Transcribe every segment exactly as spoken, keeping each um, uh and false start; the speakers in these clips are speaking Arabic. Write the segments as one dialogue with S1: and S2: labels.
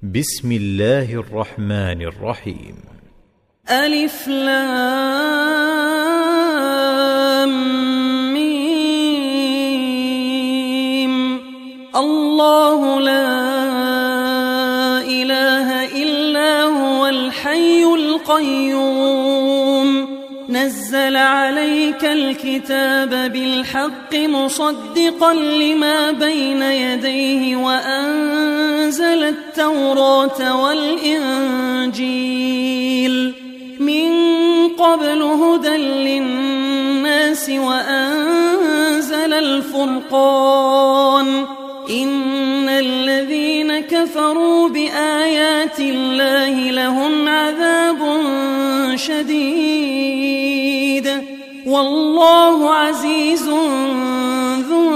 S1: بسم الله الرحمن الرحيم.
S2: ألف لام ميم. الله لا إله إلا هو الحي القيوم نزل عليك الكتاب بالحق مصدقا لما بين يديه وأنزل التوراة والإنجيل من قبل هدى للناس وأنزل الفرقان إن الذين كفروا بآيات الله لهم عذاب شديد والله عزيز ذو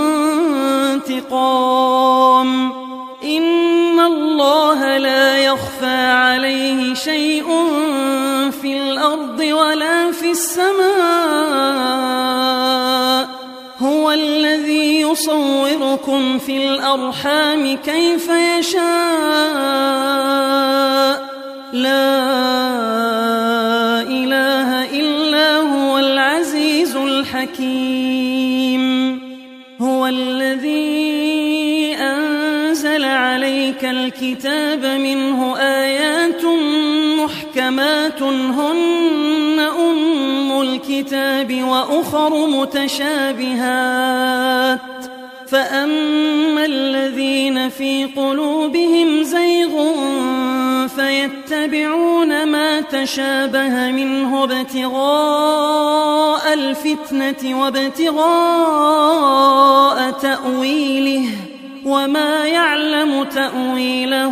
S2: انتقام إن الله لا يخفى عليه شيء في الأرض ولا في السماء هو الذي يصوركم في الأرحام كيف يشاء لا إله إلا هو العزيز الحكيم هو الذي أنزل عليك الكتاب منه آيات محكمات هن أم الكتاب وأخر متشابهات فأما الذين في قلوبهم زيغ فيتبعون ما تشابه منه ابتغاء الفتنة وابتغاء تأويله وما يعلم تأويله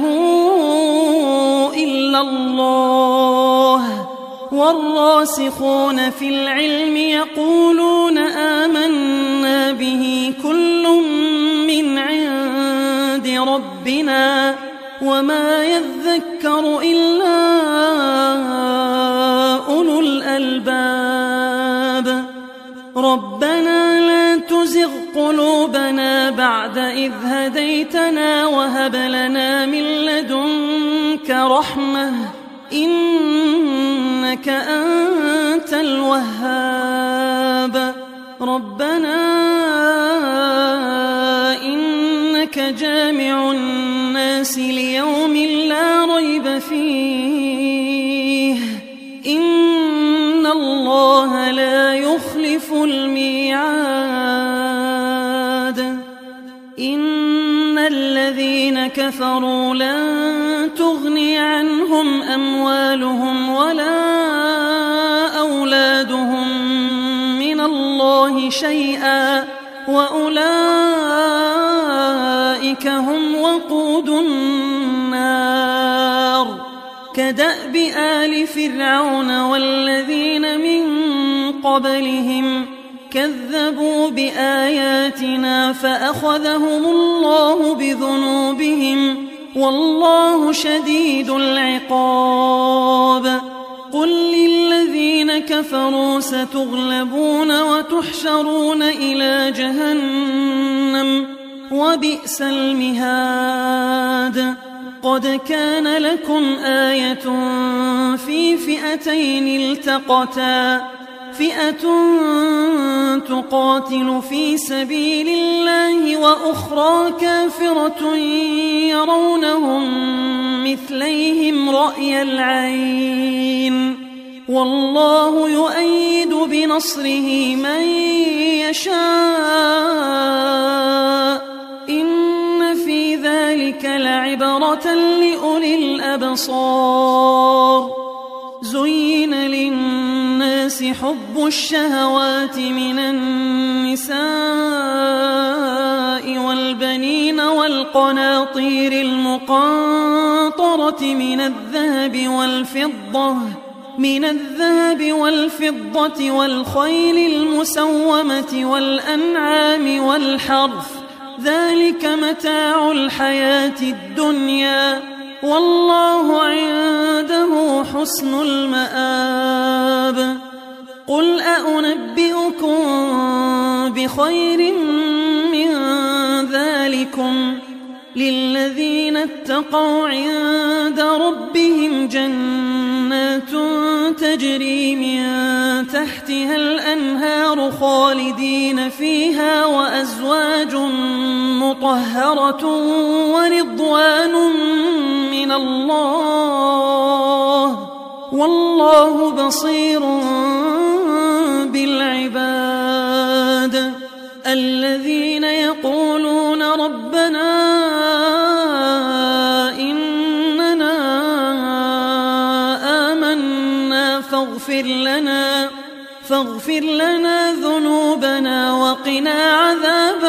S2: إلا الله والراسخون في العلم يقولون آمنا به كل من عند ربنا وما يذكر إلا أولو الألباب ربنا لا تزغ قلوبنا بعد إذ هديتنا وهب لنا من لدنك رحمة إنك أنت الوهاب ربنا إنك جامع الناس ليوم لا ريب فيه إن الله لا يخلف الميعاد إن الذين كفروا لن تغني عنهم أموالهم ولا أولادهم من الله شيئا وأولئك هم وقود النار كدأب آل فرعون والذين من قبلهم كذبوا بآياتنا فأخذهم الله بذنوبهم والله شديد العقاب قل للذين كفروا ستغلبون وتحشرون إلى جهنم وبئس المهاد قد كان لكم آية في فئتين التقتا فئة تقاتل في سبيل الله وأخرى كافرة يرونهم مثليهم رأي العين والله يؤيد بنصره من يشاء إن في ذلك لعبرة لأولي الأبصار زين للناس حب الشهوات من النساء والبنين والقناطير المقنطرة من الذهب والفضة من الذهب والفضة والخيل المسومة والأنعام والحرث ذلك متاع الحياة الدنيا والله عنده حسن المآب قل أأنبئكم بخير من ذلكم للذين اتقوا عند جنات تجري من تحتها الأنهار خالدين فيها وأزواج مطهرة ورضوان من الله والله بصير بالعباد. الذين يقولون ربنا إننا آمنا فاغفر لنا فاغفر لنا ذنوبنا وقنا عذاب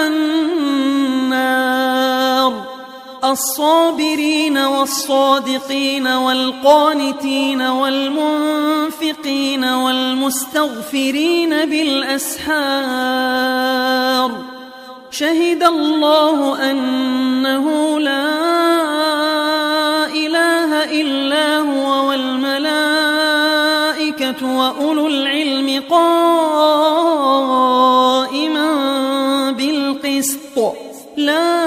S2: النار. الصابرين والصادقين والقانتين والمنفقين والمستغفرين بالأسحار. شهد الله أنه لا إله إلا هو والملائكة وأولو العلم قائما بالقسط. لا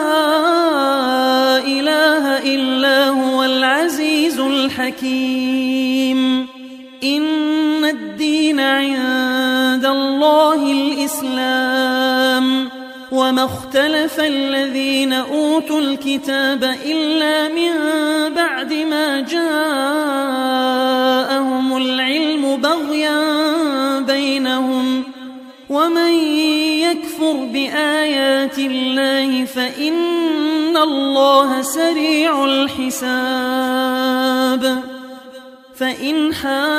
S2: إله إلا هو العزيز الحكيم. إن الدين عند الله الإسلام وما اختلف الذين أوتوا الكتاب إلا من بعد ما جاءهم العلم بغيا بينهم ومن يكفر بآيات الله فإن الله سريع الحساب. فإن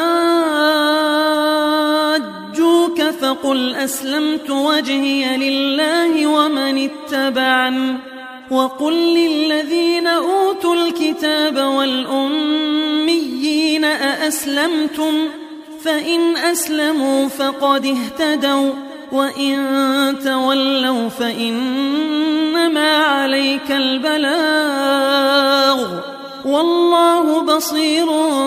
S2: حاجوك فقل أسلمت وجهي لله ومن اتبعني وقل للذين أوتوا الكتاب والأميين أأسلمتم فإن أسلموا فقد اهتدوا وإن تولوا فإنما عليك البلاغ والله بصير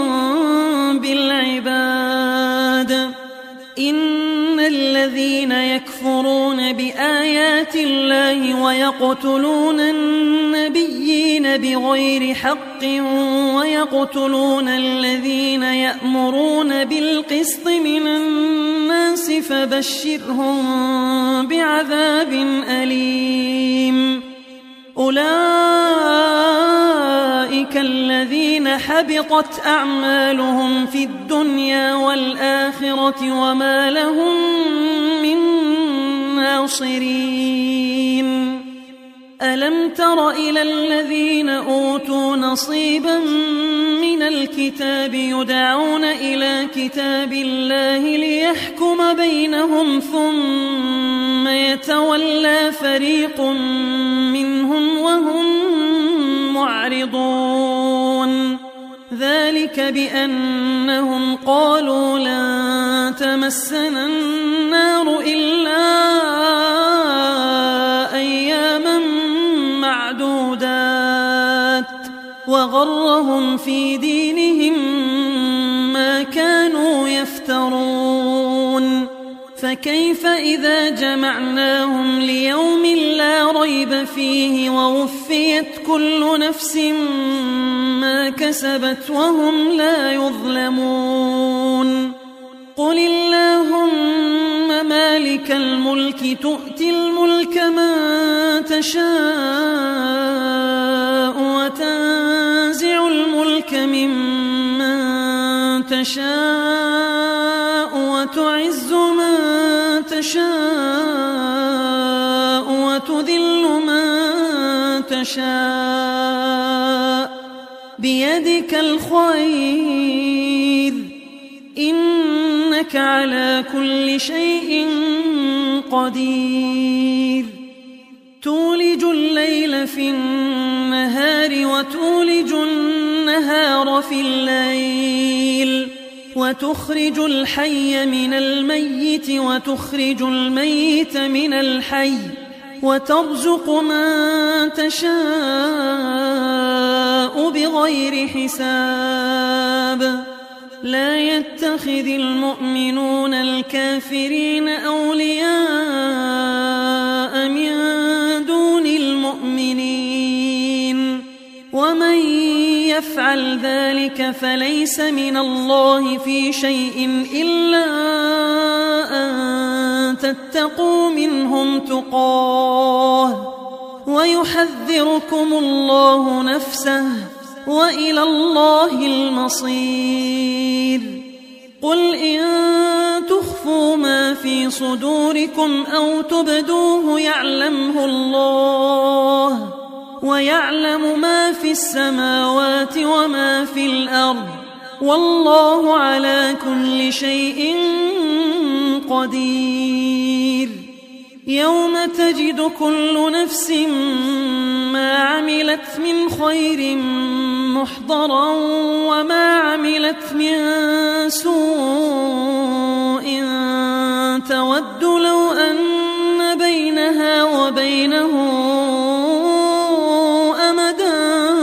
S2: بالعباد. إن الذين يكفرون بآيات الله ويقتلون النبيين بغير حق ويقتلون الذين يأمرون بالقسط من الناس فبشرهم بعذاب أليم. أولئك الذين حبطت أعمالهم في الدنيا والآخرة وما لهم من ناصرين. ألم تر إلى الذين أوتوا نصيبا من الكتاب يدعون إلى كتاب الله ليحكم بينهم ثم يتولى فريق منهم وهم معرضون. ذلك بأنهم قالوا لن تمسنا النار إلا أياما معدودات وغرهم في دينهم ما كانوا يفترون. فكيف إذا جمعناهم ليوم لا ريب فيه ووفيت كل نفس ما كسبت وهم لا يظلمون. قل اللهم مالك الملك تؤتي الملك من تشاء وتنزع الملك ممن تشاء وتعز من تشاء وتذل من تشاء بيدك الخير إنك على كل شيء قدير. تولج الليل في النهار وتولج النهار في الليل وتخرج الحي من الميت وتخرج الميت من الحي وترزق من تشاء بغير حساب. لا يتخذ المؤمنون الكافرين أولياء من دون المؤمنين ومن يفعل ذلك فليس من الله في شيء إلا أن تتقوا منهم تقاه ويحذركم الله نفسه وإلى الله المصير. قل إن تخفوا ما في صدوركم أو تبدوه يعلمه الله ويعلم ما في السماوات وما في الأرض والله على كل شيء قدير. يوم تجد كل نفس ما عملت من خير محضرا وما عملت من سوء تود لو أن بينها وبينه أمدا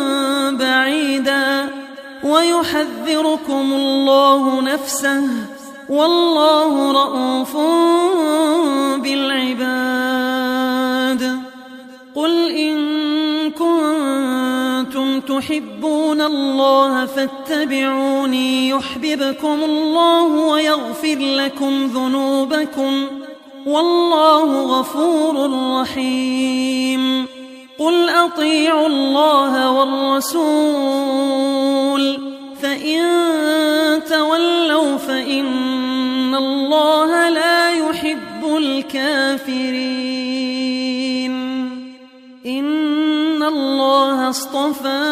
S2: بعيدا ويحذركم الله نفسه والله رءوف بالعباد. قل إن كنتم تحبون الله فاتبعوني يحببكم الله ويغفر لكم ذنوبكم والله غفور رحيم. قل أطيعوا الله والرسول فإن تولوا فإن الله لا يحب الكافرين. إن الله اصطفى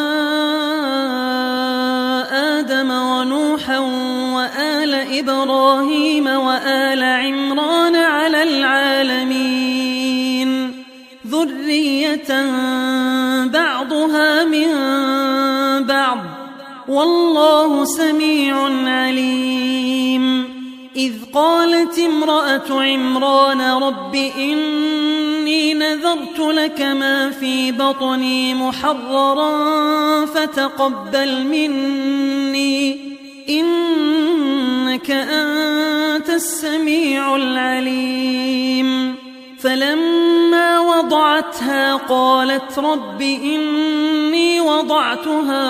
S2: آدم ونوحا وآل إبراهيم وآل عمران على العالمين ذرية بعضها من بعض والله سميع عليم. إذ قالت امرأة عمران رب إني نذرت لك ما في بطني محررا فتقبل مني إنك أنت السميع العليم. فلما وضعتها قالت رب إني وضعتها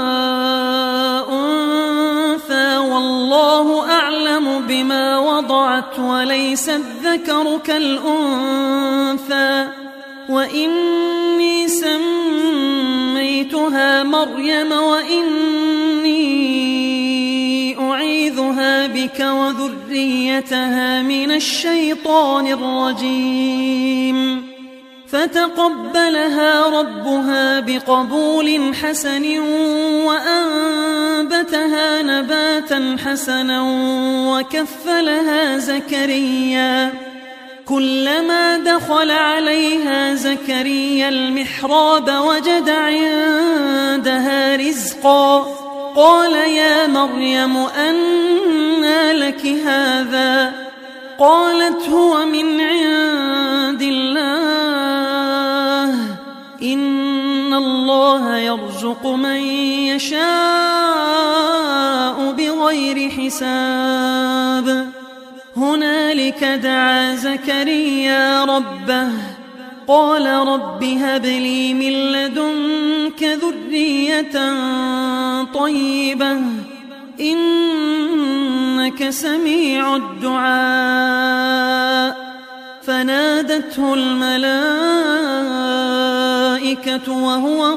S2: أنثى والله أعلم بما وضعت وليس الذكر كالأنثى وإني سميتها مريم وإني أعيذها بك وذريتها من الشيطان الرجيم. فتقبلها ربها بقبول حسن وأنبتها نباتا حسنا وكفلها زكريا. كلما دخل عليها زكريا المحراب وجد عندها رزقا قال يا مريم أنى لك هذا قالت هو من عند الله إن الله يرزق من يشاء بغير حساب. هنالك دعا زكريا ربه قال رب هب لي من لدنك ذرية طيبة إنك سميع الدعاء. فنادته الملائكة وهو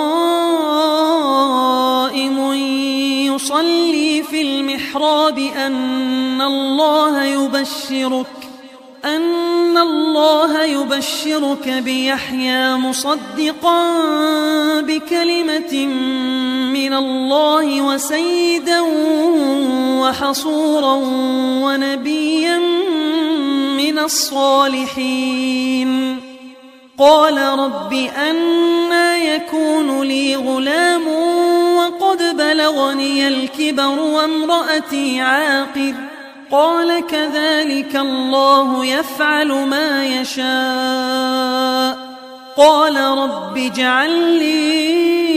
S2: قائم يصلي في المحراب أن الله يبشرك أن الله يبشرك بيحيى مصدقا بكلمة من الله وسيدا وحصورا ونبيا من الصالحين. قال رب أنى يكون لي غلام وقد بلغني الكبر وامرأتي عاقر قال كذلك الله يفعل ما يشاء. قال رب اجعل لي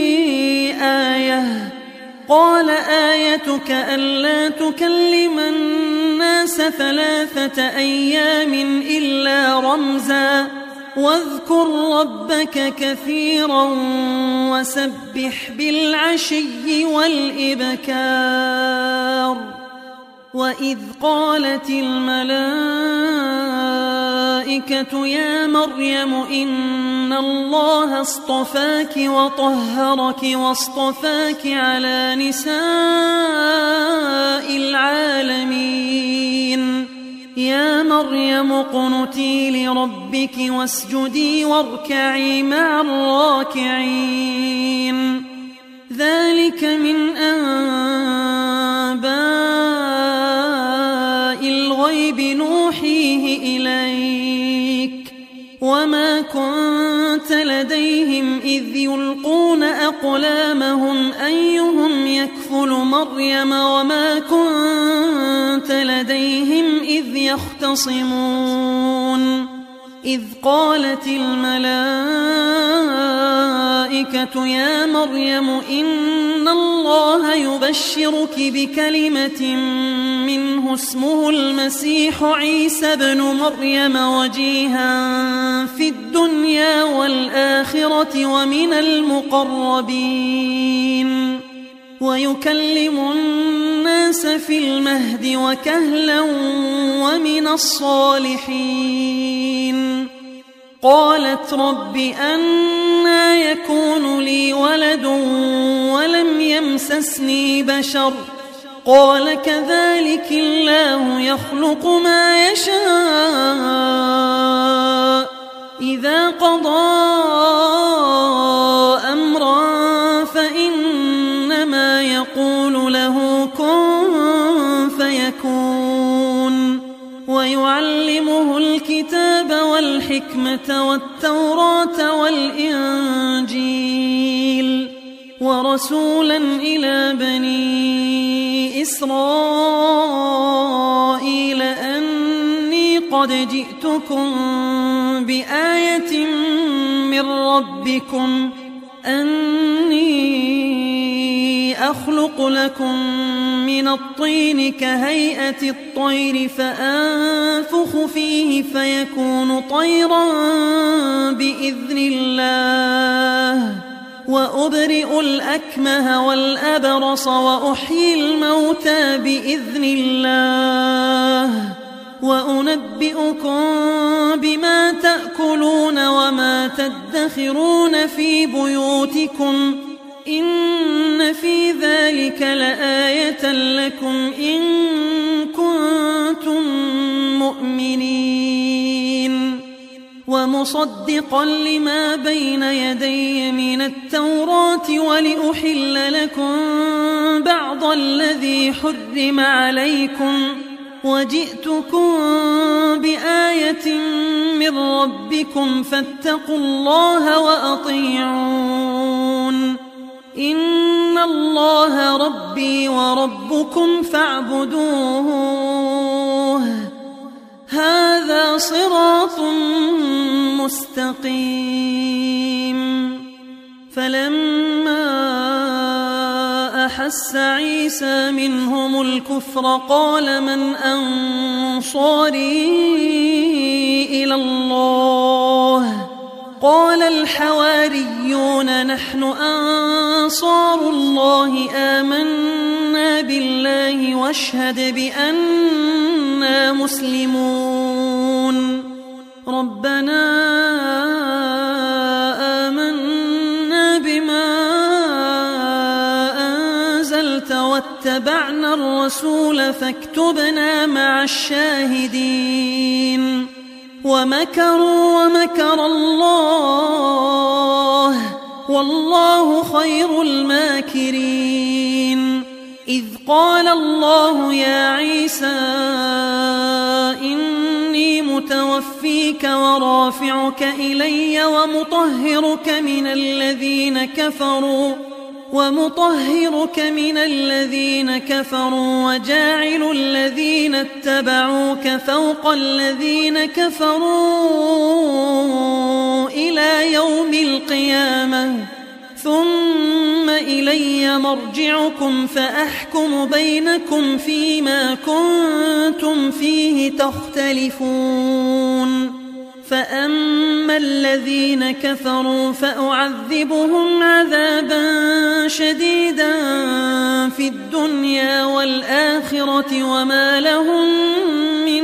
S2: آية قال آيتك ألا تكلم الناس ثلاثة أيام إلا رمزا واذكر ربك كثيرا وسبح بالعشي والإبكار وإذ قالت الملائكة يا مريم إن الله اصطفاك وطهرك واصطفاك على نساء العالمين يا مريم اقنتي لربك واسجدي واركعي مع الراكعين ذلك من أنباء الغيب نوحيه إليك وما كنت لديهم إذ يلقون أقلامهم أيهم يكفل مريم وما كنت لديهم إذ يختصمون إذ قالت الملائكة يا مريم إن الله يبشرك بكلمة منه اسمه المسيح عيسى ابن مريم وجيها في الدنيا والآخرة ومن المقربين ويكلم الناس في المهد وكهلا ومن الصالحين قالت رب أنى يكون لي ولد ولم يمسسني بشر قال كذلك الله يخلق ما يشاء إذا قضى أمرا فإنما يقول له كن فيكون ويعلمه الكتاب والحكمة والتوراة والإنجيل ورسولا إلى بني إسرائيل أني قد جئتكم بآية من ربكم أني أخلق لكم من الطين كهيئة الطير فأنفخ فيه فيكون طيرا بإذن الله وأبرئ الأكمه والأبرص وأحيي الموتى بإذن الله وأنبئكم بما تأكلون وما تدخرون في بيوتكم إن في ذلك لآية لكم إن كنتم مؤمنين ومصدقا لما بين يدي من التوراة ولأحل لكم بعض الذي حرم عليكم وجئتكم بآية من ربكم فاتقوا الله وأطيعون إن الله ربي وربكم فاعبدوه هذا صراط مستقيم فلما أحس عيسى منهم الكفر قال من أنصاري إلى الله قال الحواريون نحن أنصار الله آمنا بالله واشهد بأننا مسلمون ربنا آمنا بما أنزلت واتبعنا الرسول فاكتبنا مع الشاهدين ومكروا ومكر الله والله خير الماكرين إذ قال الله يا عيسى إني متوفيك ورافعك إلي ومطهرك من الذين كفروا ومطهرك من الذين كفروا وجاعل الذين اتبعوك فوق الذين كفروا إلى يوم القيامة ثم إلي مرجعكم فأحكم بينكم فيما كنتم فيه تختلفون فأما الذين كفروا فأعذبهم عذابا شديدا في الدنيا والآخرة وما لهم من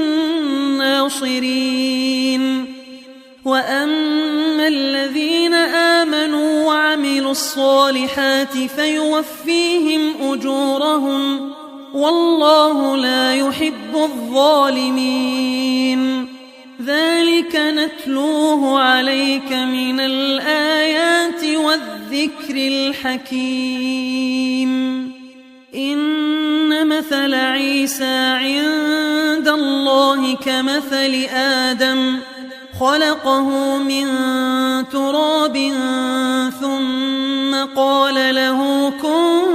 S2: ناصرين. وأما الذين آمنوا وعملوا الصالحات فيوفيهم أجورهم والله لا يحب الظالمين. ذلك نتلوه عليك من الآيات والذكر الحكيم. إن مثل عيسى عند الله كمثل آدم خلقه من تراب ثم قال له كن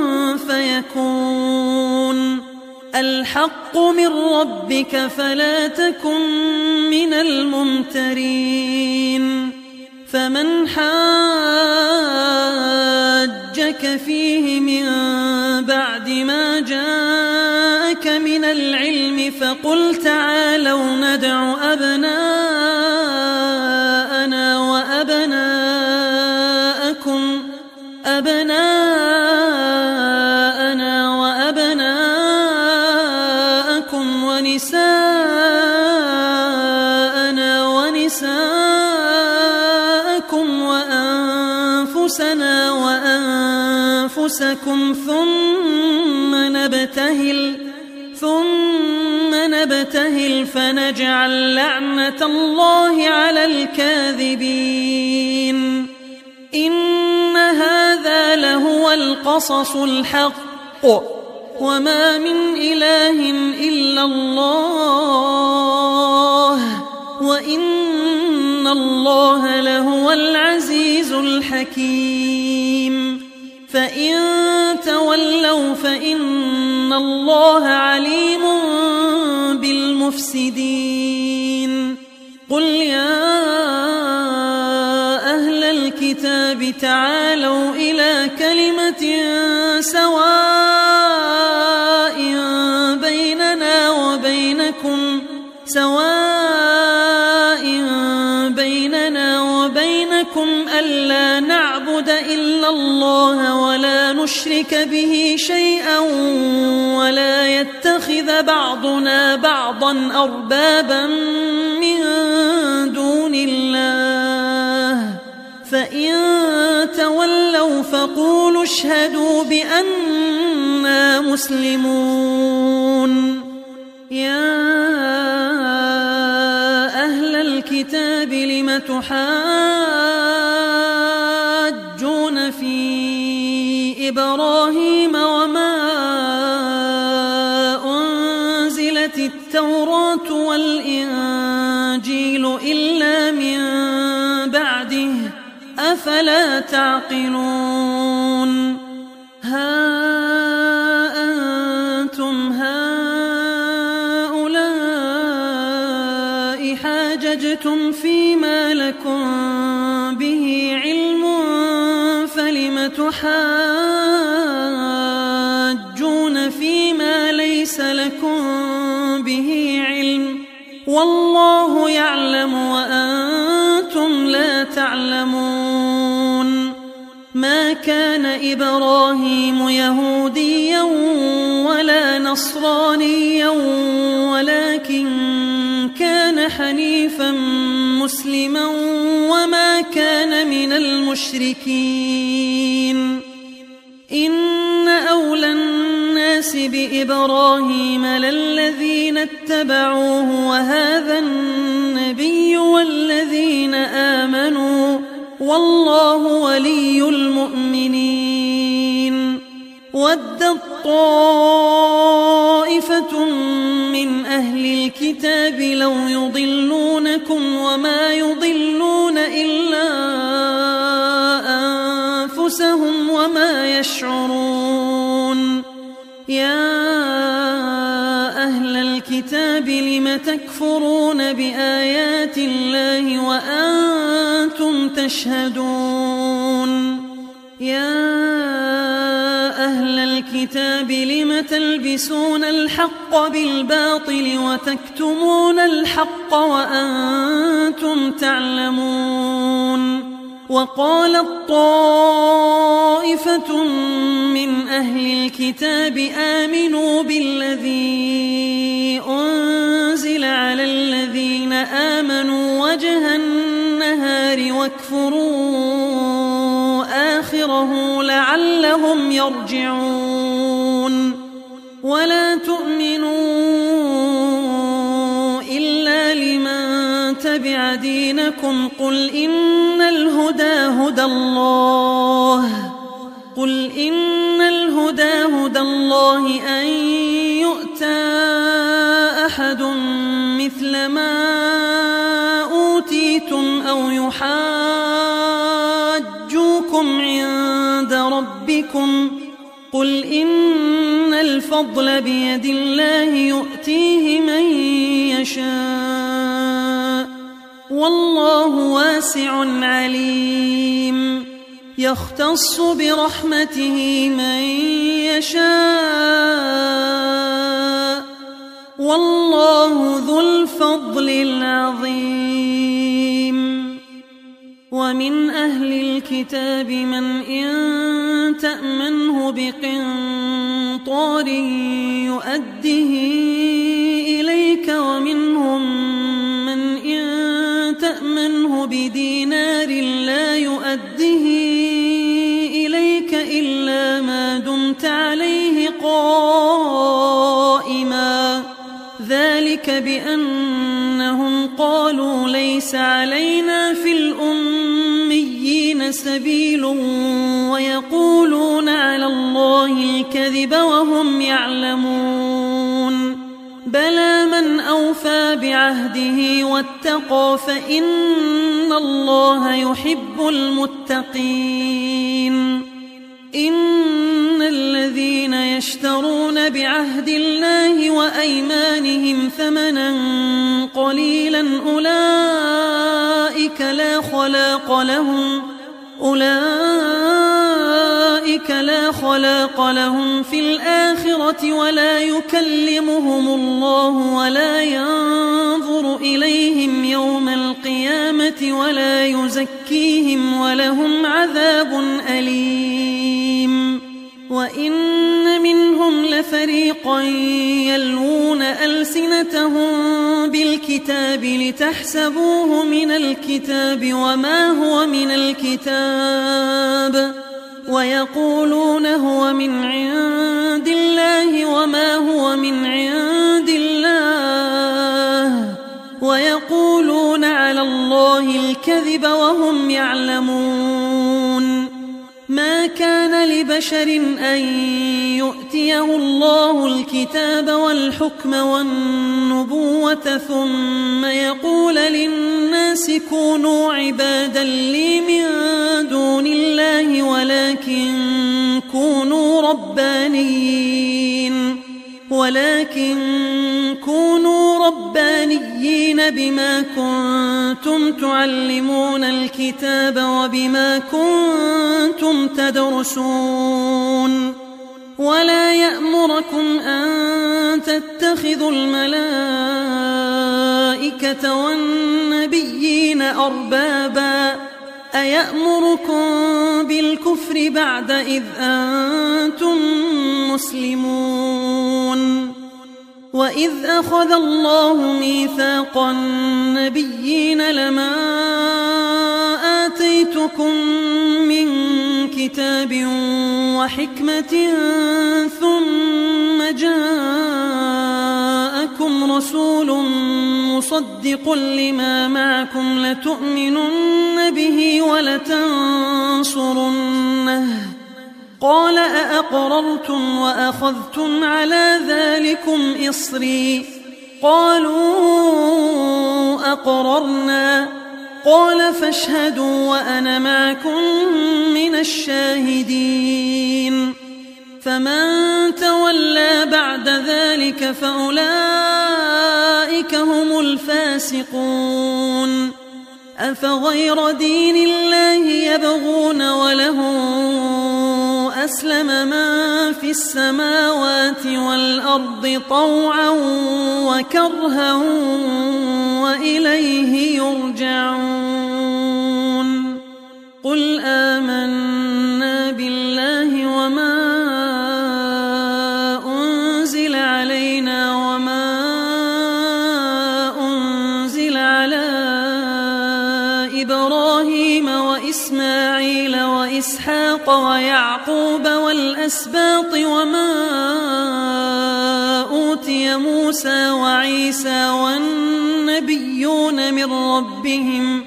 S2: فيكون. الحق من ربك فلا تكن من الممترين. فمن حاجك فيه من بعد ما جاءك من العلم فقل تعالوا ندع أبناءنا وأبناءكم أبناءنا وأبناءكم ونساءنا ونساءكم وأنفسنا وأنفسكم ثم نبتهل ثم نبتهل فنجعل لعنة الله على الكاذبين. إن هذا لهو القصص الحق وما من إله إلا الله وإن الله لهو العزيز الحكيم. فإن تولوا فإن الله عليم بالمفسدين. قل يا أهل الكتاب تعالوا إلى كلمة سواء بيننا وبينكم سواء بيننا وبينكم ألا نعبد إلا الله ولا نشرك به شيئا ولا يتخذ بعضنا بعضا أربابا من دون الله. فإن تولوا فقولوا اشهدوا بأننا مسلمون. يا أهل الكتاب لم تحاجون في إبراهيم وما أنزلت التوراة والإنجيل إلا من بعده أفلا تعقلون. ها أنتم هؤلاء حاججتم فيما لكم به علم فلم تحاجون فيما ليس لكم به علم والله يعلم وأنتم لا تعلمون. ما كان إبراهيم يهوديا ولا نصرانيا ولكن كان حنيفا مسلما وما كان من المشركين. إن أولى الناس بإبراهيم للذين اتبعوه وهذا النبي والذين آمنوا والله ولي المؤمنين. ودت طائفة من أهل الكتاب لو يضلونكم وما يضلون إلا أنفسهم وما يشعرون. يا أهل الكتاب لم تكفرون بآيات الله وأنتم تشهدون. يا أهل الكتاب لم تلبسون الحق بالباطل وتكتمون الحق وأنتم تعلمون وقالت طائفة من أهل الكتاب آمنوا بالذي أنزل على الذين آمنوا وجه النهار واكفروا آخره لعلهم يرجعون ولا تؤمنوا إلا لمن تبع دينكم قل إن الهدى هدى الله قل إن الهدى هدى الله أن يؤتى أحد مثل ما أوتيتم أو يحاجوكم عند ربكم قل إن الفضل بيد الله يؤتيه من يشاء والله واسع عليم يختص برحمته من يشاء والله ذو الفضل العظيم ومن أهل الكتاب من إن تأمنه بقنطار يؤده إليك ومنهم من إن تأمنه بدينار لا يؤده إليك إلا ما دمت عليه قائما ذلك بأنهم قالوا ليس علينا في الأميين سبيل ويقولون على الله الكذب وهم يعلمون بلى من أوفى بعهده واتقى فإن الله يحب المتقين إن الذين يشترون بعهد الله وأيمانهم ثمنا قليلا أولئك لا خلاق لهم أولئك لا خلاق لهم في الآخرة ولا يكلمهم الله ولا ينظر إليهم يوم القيامة ولا يزكيهم ولهم عذاب أليم وإن منهم لفريقا يلوون ألسنتهم بالكتاب لتحسبوه من الكتاب وما هو من الكتاب ويقولون هو من عند الله وما هو من عند الله ويقولون على الله الكذب وهم يعلمون ما كان لبشر أن يؤتيه الله الكتاب والحكم والنبوة ثم يقول للناس كونوا عبادا لي من دون الله ولكن كونوا ربانيين ولكن كونوا ربانيين بما كنتم تعلمون الكتاب وبما كنتم تدرسون ولا يأمركم أن تتخذوا الملائكة والنبيين أربابا أيأمركم بالكفر بعد إذ أنتم مسلمون وإذ أخذ الله ميثاق النبيين لما آتيتكم من كتاب وحكمة ثم جاءكم رسول مصدق لما معكم لتؤمنن به ولتنصرنه قال أأقررتم وأخذتم على ذلكم إصري قالوا أقررنا قال فاشهدوا وأنا معكم من الشاهدين فمن تولى بعد ذلك فأولئك هم الفاسقون أفغير دين الله يبغون وله أسلم من في السماوات والأرض طوعا وكرها وإليه يرجعون قل آمنا بالله وما أنزل علينا وما أنزل على إبراهيم وإسماعيل وإسحاق ويعقوب والأسباط وما أوتي موسى وعيسى والنبيون من ربهم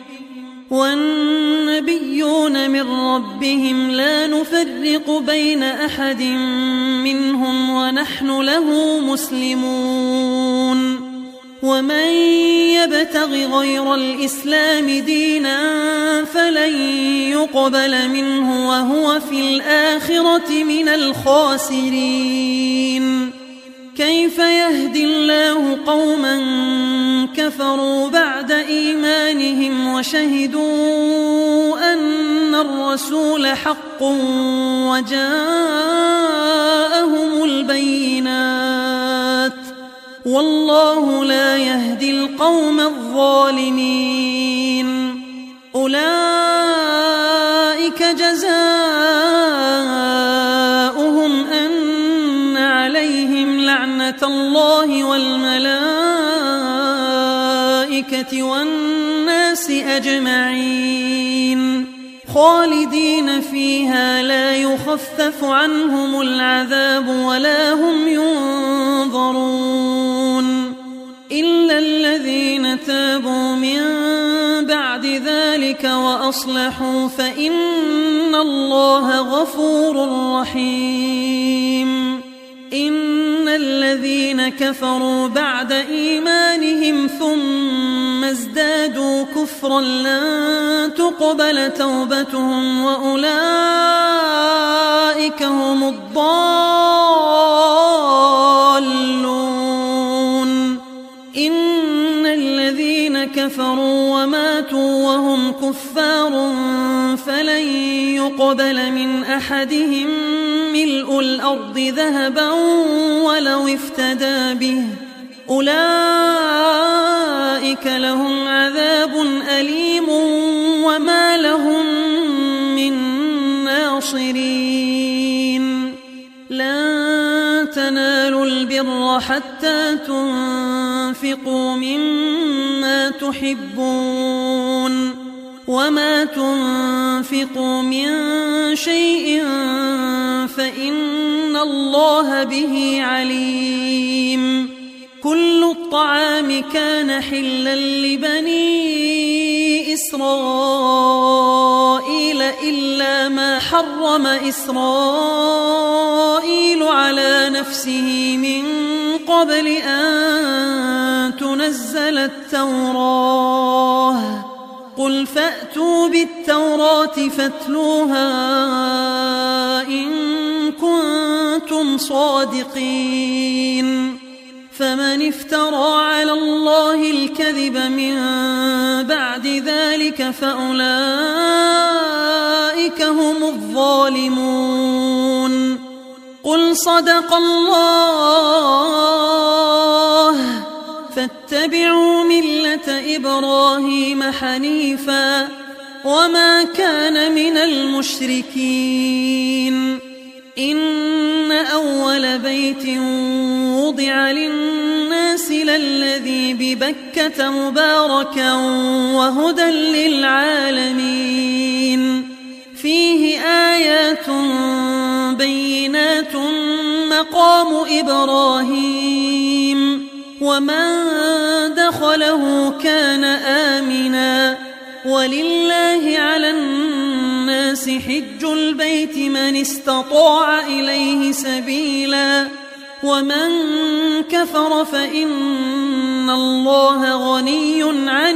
S2: والنبيون من ربهم لا نفرق بين أحد منهم ونحن له مسلمون ومن يبتغ غير الإسلام دينا فلن يقبل منه وهو في الآخرة من الخاسرين كيف يهدي الله قوما كفروا بعد إيمانهم وشهدوا أن الرسول حق وجاءهم البينات والله لا يهدي القوم الظالمين أولئك جزاؤهم أن عليهم لعنة الله والملائكة والناس أجمعين خالدين فيها لا يخفف عنهم العذاب ولا هم ينظرون إلا الذين تابوا من بعد ذلك وأصلحوا فإن الله غفور رحيم إن الذين كفروا بعد إيمانهم ثم ازدادوا كفرا لن تقبل توبتهم وأولئك هم الضالون إن الذين كفروا وماتوا وهم كفار فلن يقبل من أحدهم ملء الأرض ذهبا ولو افتدى به أولئك لهم عذاب أليم وما لهم من ناصرين لن تنالوا البر حتى تنفقوا مما تحبون وما تنفقوا من شيء فإن الله به عليم كل الطعام كان حلا لبني إسرائيل إلا ما حرم إسرائيل على نفسه من قبل أن تنزل التوراة قل فأتوا بالتوراة فاتلوها إن كنتم صادقين فمن افترى على الله الكذب من بعد ذلك فأولئك هم الظالمون قل صدق الله فاتبعوا ملة إبراهيم حنيفا وما كان من المشركين إن أول بيت وضع للناس للذي ببكة مباركا وهدى للعالمين فيه آيات بينات مقام إبراهيم ومن دخله كان آمنا ولله على الناس حج البيت من استطاع إليه سبيلا ومن كفر فإن الله غني عن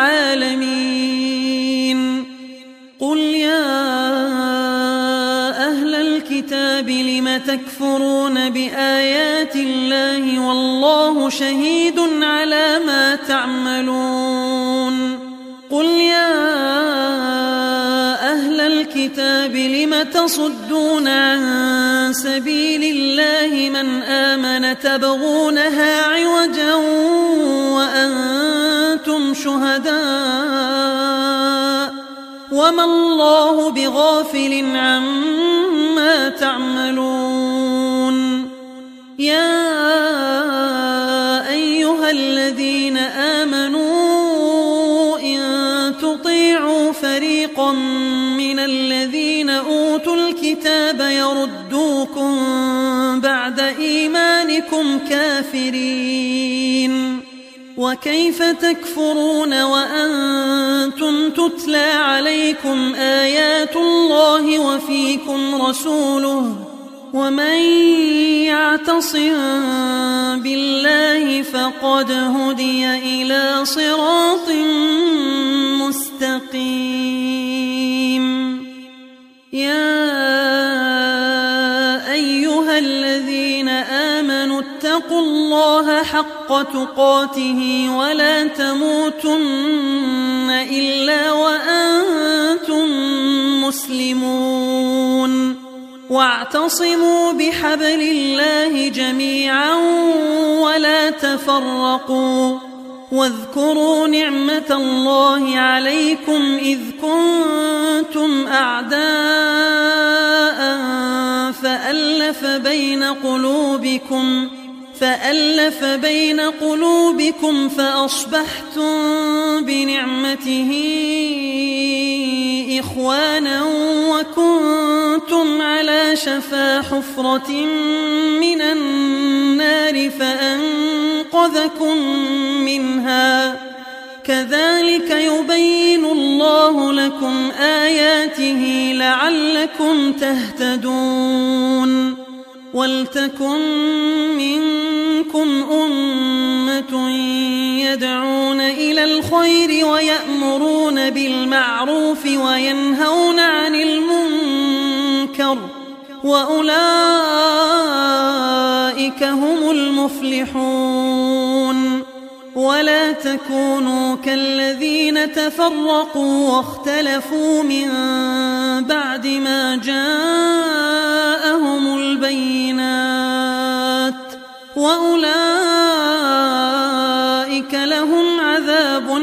S2: العالمين قل يا أهل الكتاب لم تكفرون بآيات الله والله شهيد على ما تعملون قل يا أهل الكتاب لم تصدون عن سبيل الله من آمن تبغونها عوجا وأنتم شهداء وما الله بغافل عما تعملون يا أيها الذين آمنوا إن تطيعوا فريقا من الذين أوتوا الكتاب يردوكم بعد إيمانكم كافرين وكيف تكفرون وأنتم تتلى عليكم آيات الله وفيكم رسوله ومن يعتصم بالله فقد هدي إلى صراط مستقيم يا أيها الذين آمنوا اتقوا الله حق تقاته ولا تموتن إلا وأنتم مسلمون واعتصموا بحبل الله جميعا ولا تفرقوا واذكروا نعمة الله عليكم إذ كنتم أعداء فألف بين قلوبكم فألف بين قلوبكم فأصبحتم بنعمته إخوانا وكنتم على شفا حفرة من النار فأنقذكم منها كذلك يبين الله لكم آياته لعلكم تهتدون ولتكن منكم أمة يدعون إلى الخير ويأمرون بالمعروف وينهون عن المنكر وأولئك هم المفلحون ولا تكونوا كالذين تفرقوا واختلفوا من بعد ما جاءهم البينات وأولئك لهم عذاب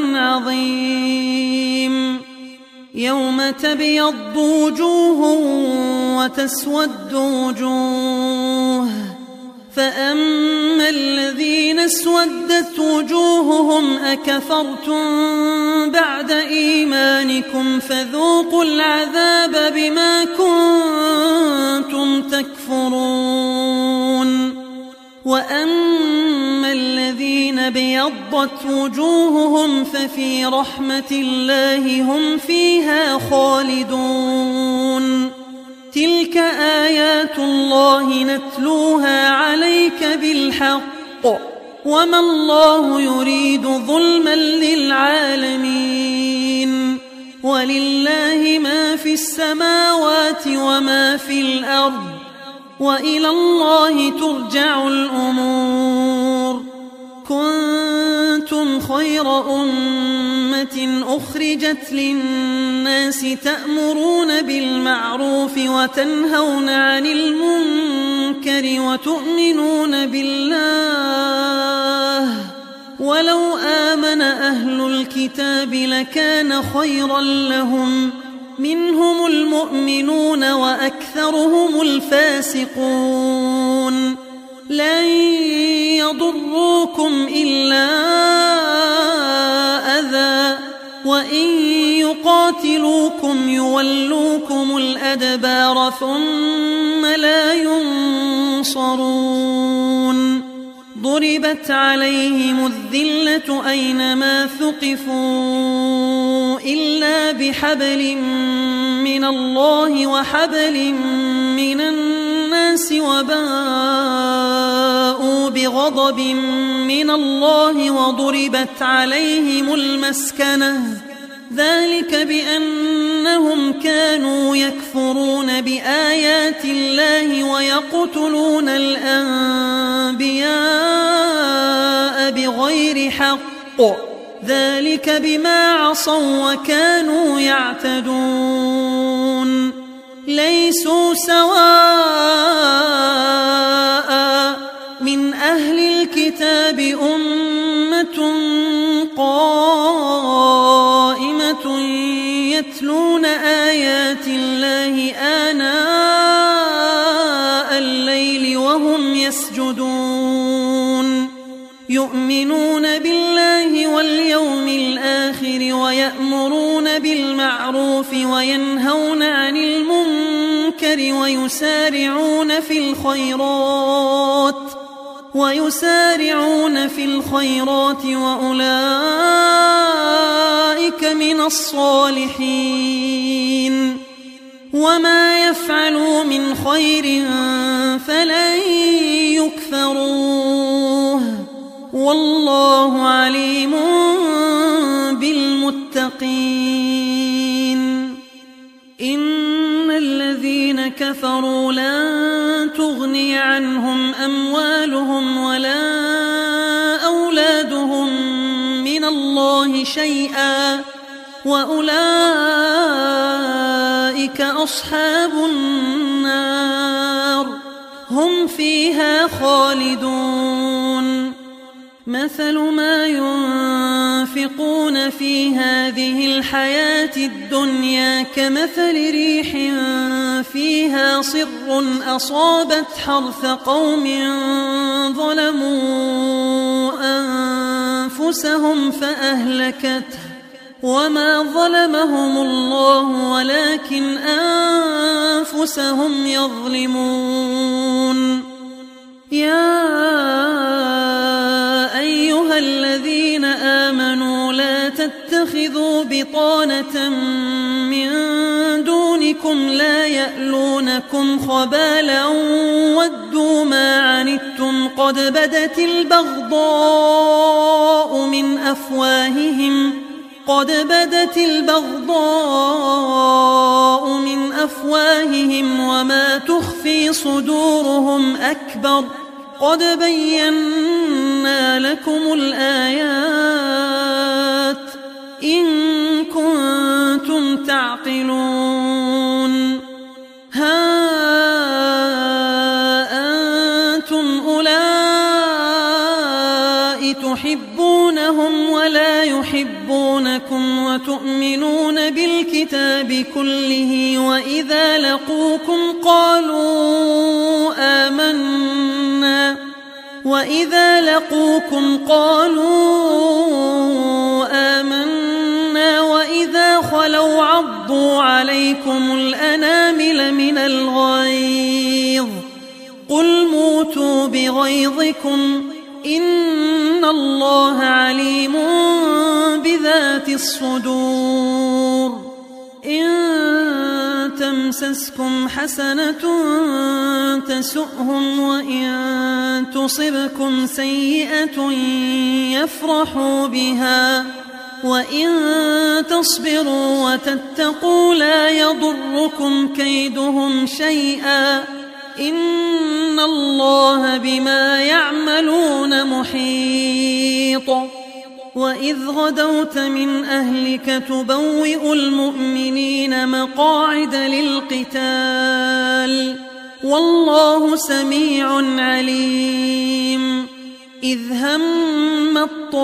S2: عظيم يوم تبيض وجوه وتسود وجوه فأما الذين اسودت وجوههم أكفرتم بعد إيمانكم فذوقوا العذاب بما كنتم تكفرون وأما الذين بيضت وجوههم ففي رحمة الله هم فيها خالدون تلك آيات الله نتلوها عليك بالحق وما الله يريد ظلما للعالمين ولله ما في السماوات وما في الأرض وإلى الله ترجع الأمور كنتم خير أمة أخرجت للناس تأمرون بالمعروف وتنهون عن المنكر وتؤمنون بالله ولو آمن أهل الكتاب لكان خيرا لهم منهم المؤمنون وأكثرهم الفاسقون لن يضروكم إلا أذى وإن يقاتلوكم يولوكم الأدبار ثم لا ينصرون ضربت عليهم الذلة أينما ثقفوا إلا بحبل من الله وحبل من الناس وباءوا بغضب من الله وضربت عليهم المسكنة ذلك بأنهم كانوا يكفرون بآيات الله ويقتلون الأنبياء بغير حق ذلك بما عصوا وكانوا يعتدون ليسوا سواء من أهل الكتاب أمة قائمة يتلون آيات الله آناء الليل وهم يسجدون يؤمنون بالله واليوم الآخر ويأمرون بالمعروف وينهون عن المنكر ويسارعون في الخيرات ويسارعون في الخيرات وأولئك من الصالحين وما يفعلوا من خير فلن يكفروه والله عليم بالمتقين. إن الذين كفروا لن تغني عنهم أموالهم ولا أولادهم من الله شيئا وأولئك أصحاب النار هم فيها خالدون. مثل ما ينفقون في هذه الحياة الدنيا كمثل ريح فيها صر أصابت حرث قوم ظلموا أنفسهم فأهلكته وما ظلمهم الله ولكن أنفسهم يظلمون. يا أيها الذين آمنوا لا تتخذوا بطانة من دونكم لا يألونكم خبالا ودوا ما عنتم قد بدت البغضاء من أفواههم قد بدت البغضاء من أفواههم وما تخفي صدورهم أكبر قد بينا لكم الآيات إن كنتم تعقلون. ها أنتم أولئك تحبونهم ولا يحبونكم وتؤمنون بالكتاب كله وإذا لقوكم قالوا آمنا وإذا لقوكم قالوا آمنا وإذا خلوا عضوا عليكم الأنامل من الغيظ قل موتوا بغيظكم إن الله عليم بذات الصدور. إن تمسسكم حسنة تسؤهم وإن تصبكم سيئة يفرحوا بها وإن تصبروا وتتقوا لا يضركم كيدهم شيئا إن الله بما يعملون محيط. وإذ غدوت من أهلك تبوئ المؤمنين مقاعد للقتال والله سميع عليم. إذ هم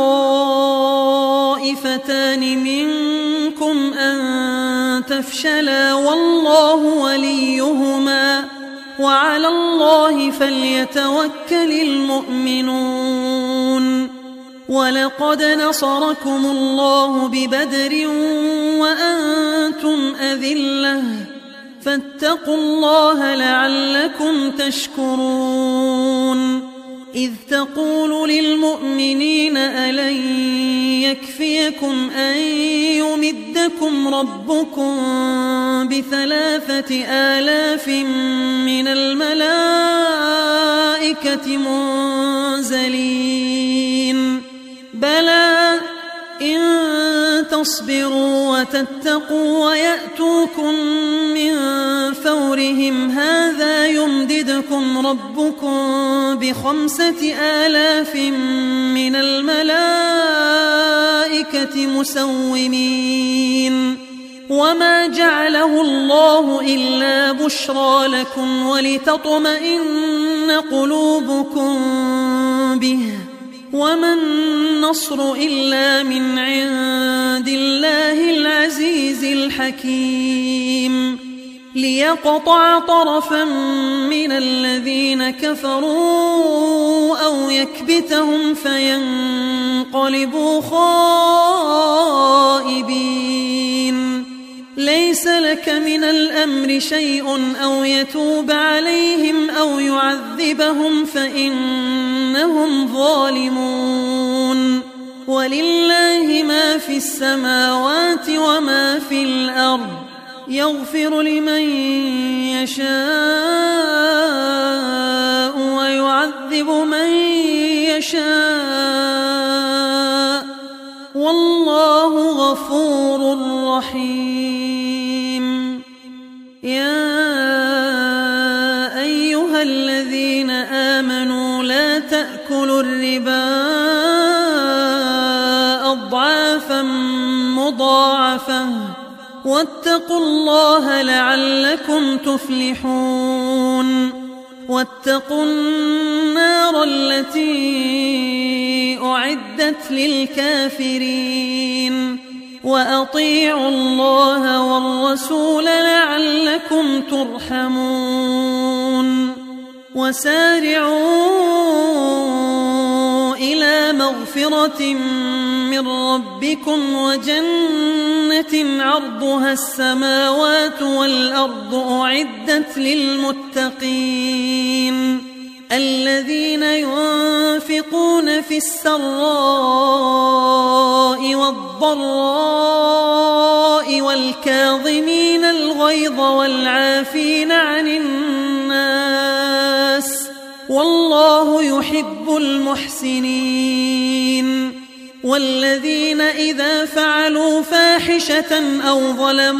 S2: الطائفتان منكم أن تفشلا والله وليهما وعلى الله فليتوكل المؤمنون. ولقد نصركم الله ببدر وأنتم أذلة فاتقوا الله لعلكم تشكرون. إذ تقول للمؤمنين ألن يكفيكم أن يمدكم ربكم بثلاثة آلاف من الملائكة منزلين بلى إن تصبروا وتتقوا ويأتوكم من فورهم هذا يمددكم ربكم بخمسة آلاف من الملائكة مسومين وما جعله الله إلا بشرى لكم ولتطمئن قلوبكم به وما النصر إلا من عند الله العزيز الحكيم ليقطع طرفا من الذين كفروا أو يكبتهم فينقلبوا خائبين ليس لك من الأمر شيء أو يتوب عليهم أو يعذبهم فإنهم ظالمون ولله ما في السماوات وما في الأرض يغفر لمن يشاء ويعذب من يشاء والله غفور رحيم يا أيها الذين آمنوا لا تأكلوا الربا أضعافا مضاعفة واتقوا الله لعلكم تفلحون واتقوا النار التي أعدت للكافرين وأطيعوا الله والرسول لعلكم ترحمون وسارعوا إلى مغفرة من ربكم وجنة عرضها السماوات والأرض أعدت للمتقين الذين ينفقون في السراء والضراء والكاظمين الغيظ والعافين عن الناس والله يحب المحسنين والذين إذا فعلوا فاحشة أو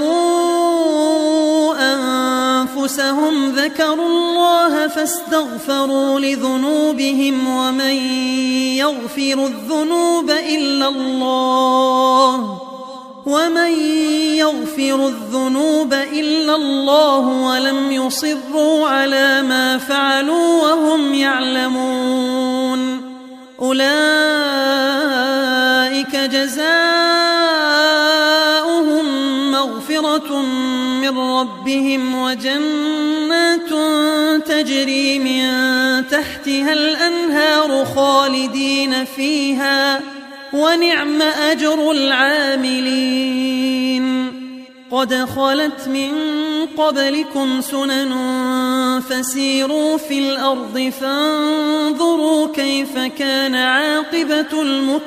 S2: ظلموا أنفسهم ذكروا الله فاستغفروا لذنوبهم ومن يغفر الذنوب إلا الله ومن يغفر الذنوب إلا الله ولم يصروا على ما فعلوا وهم يعلمون أولئك جزاؤهم مغفرة من ربهم وجنات تجري من تحتها الأنهار خالدين فيها ونعم أجر العاملين قد خلت من قبلكم سنن فسيروا في الأرض فانظروا كيف كان عاقبة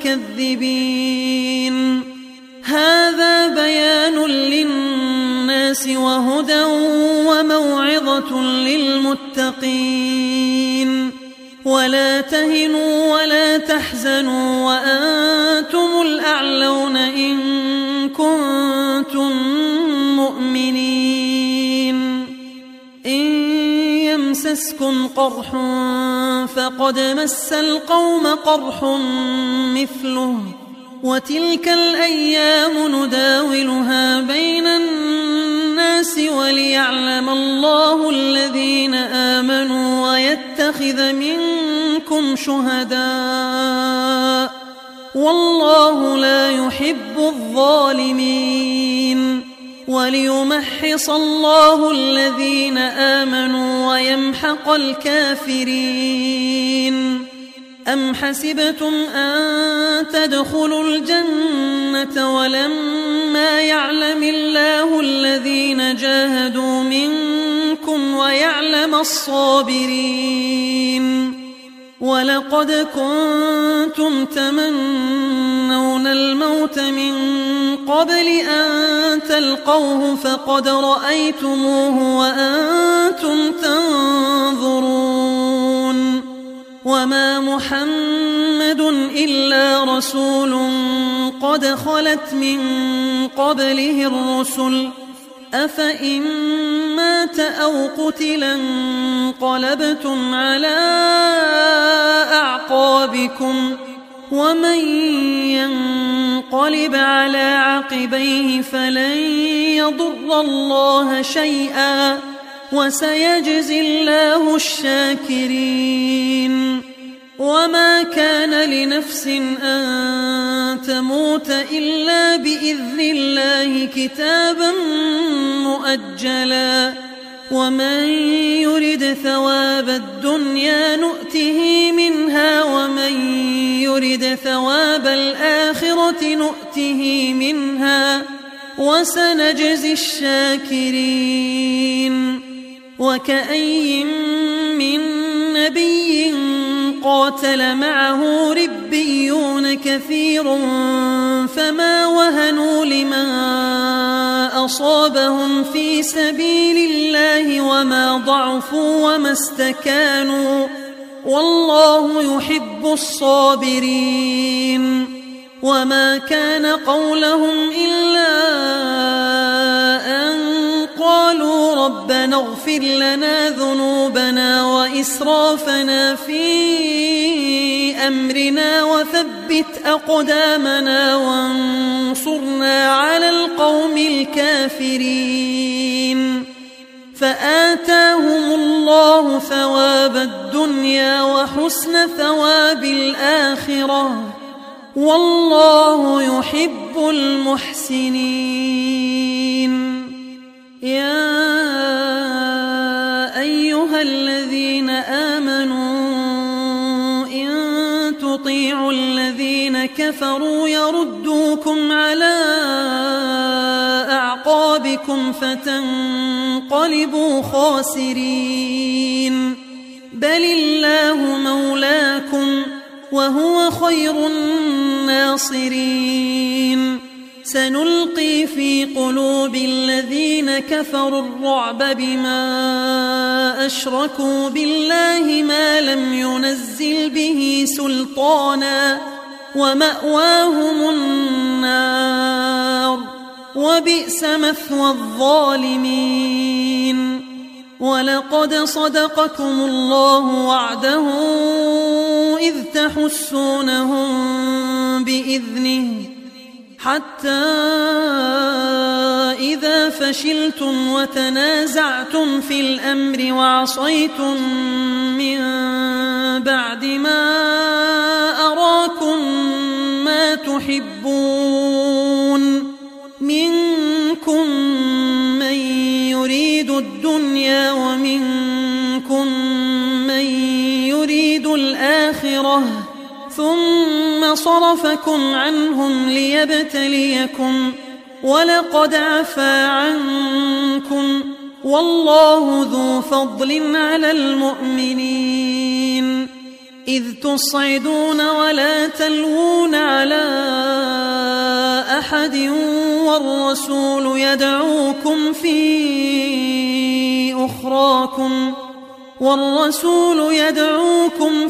S2: المكذبين هذا بيان للناس وهدى وموعظة للمتقين ولا تهنوا ولا تحزنوا وأنتم الأعلون إن كنتم مؤمنين إن يمسسكم قرح فقد مس القوم قرح مثله وتلك الأيام نداولها بين الناس وليعلم الله الذين آمنوا ويتخذ منكم شهداء والله لا يحب الظالمين وليمحص الله الذين آمنوا ويمحق الكافرين أم حسبتم أن تدخلوا الجنة ولما يعلم الله الذين جاهدوا منكم ويعلم الصابرين ولقد كنتم تمنون الموت من قبل أن تلقوه فقد رأيتموه وأنتم تنظرون وما محمد إلا رسول قد خلت من قبله الرسل أفإن مات أو قتلا انقلبتم على أعقابكم ومن ينقلب على عقبيه فلن يضر الله شيئا وسيجزي الله الشاكرين. وما كان لنفس أن تموت إلا بإذن الله كتابا مؤجلا ومن يرد ثواب الدنيا نؤته منها ومن يرد ثواب الآخرة نؤته منها وسنجزي الشاكرين. وكأي من نبي قاتل معه ربيون كثير فما وهنوا لما أصابهم في سبيل الله وما ضعفوا وما استكانوا والله يحب الصابرين. وما كان قولهم إلا أن قالوا ربنا اغفر لنا ذنوبنا وإسرافنا في أمرنا وثبت أقدامنا وانصرنا على القوم الكافرين. فآتاهم الله ثواب الدنيا وحسن ثواب الآخرة والله يحب المحسنين. يا أيها الذين آمنوا إن تطيعوا الذين كفروا يردوكم على أعقابكم فتنقلبوا خاسرين. بل الله مولاكم وهو خير الناصرين. سنلقي في قلوب الذين كفروا الرعب بما أشركوا بالله ما لم ينزل به سلطانا ومأواهم النار وبئس مثوى الظالمين. ولقد صدقكم الله وعده إذ تحسونهم بإذنه حتى إذا فشلتم وتنازعتم في الأمر وعصيتم من بعد ما أراكم ما تحبون منكم من يريد الدنيا ومنكم من يريد الآخرة ثم صرفكم عنهم ليبتليكم ولقد عفا عنكم والله ذو فضل على المؤمنين. إذ تصعدون ولا تلوون على أحد والرسول يدعوكم في أخراكم والرسول يدعوكم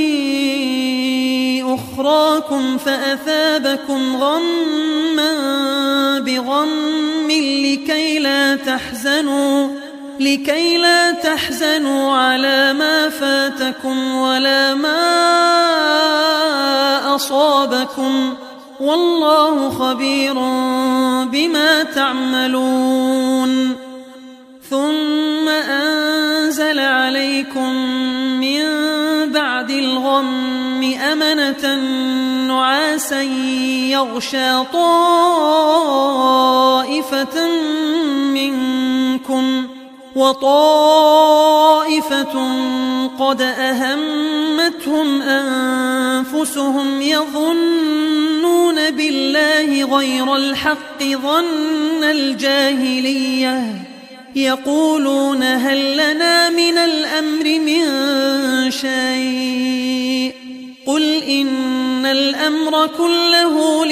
S2: في أخراكم فأثابكم غما بغم لكي لا تحزنوا لكي لا تحزنوا على ما فاتكم ولا ما أصابكم والله خبير بما تعملون. ثم أنزل عليكم من بعد الغم أمنة نعاسا يغشى طائفة منكم وطائفة قد أهمتهم أنفسهم يظنون بالله غير الحق ظن الجاهلية يقولون هل لنا من الأمر من شيء قل إن الأمر كله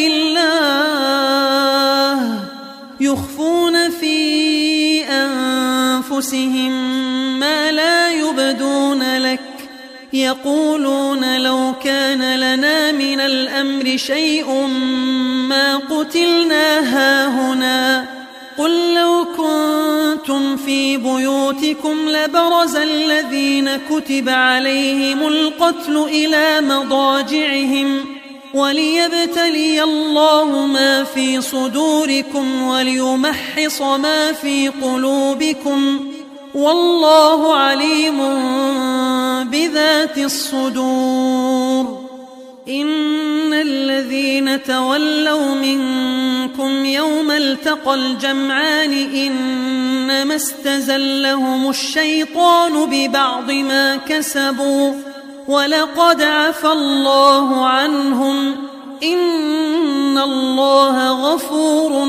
S2: لله يخفون في أنفسهم ما لا يبدون لك يقولون لو كان لنا من الأمر شيء ما قتلنا هاهنا قل لو كنتم في بيوتكم لبرز الذين كتب عليهم القتل إلى مضاجعهم وليبتلي الله ما في صدوركم وليمحص ما في قلوبكم والله عليم بذات الصدور. إن الذين تولوا منكم يوم التقى الجمعان إنما استزلهم الشيطان ببعض ما كسبوا ولقد عفى الله عنهم إن الله غفور